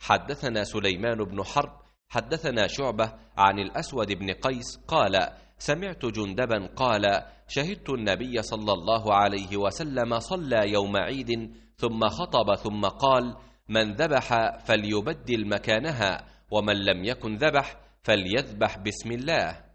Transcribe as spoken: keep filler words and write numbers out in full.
حدثنا سليمان بن حرب حدثنا شعبة عن الأسود بن قيس قال سمعت جندبا قال شهدت النبي صلى الله عليه وسلم صلى يوم عيد ثم خطب ثم قال من ذبح فليبدل مكانها ومن لم يكن ذبح فليذبح بسم الله.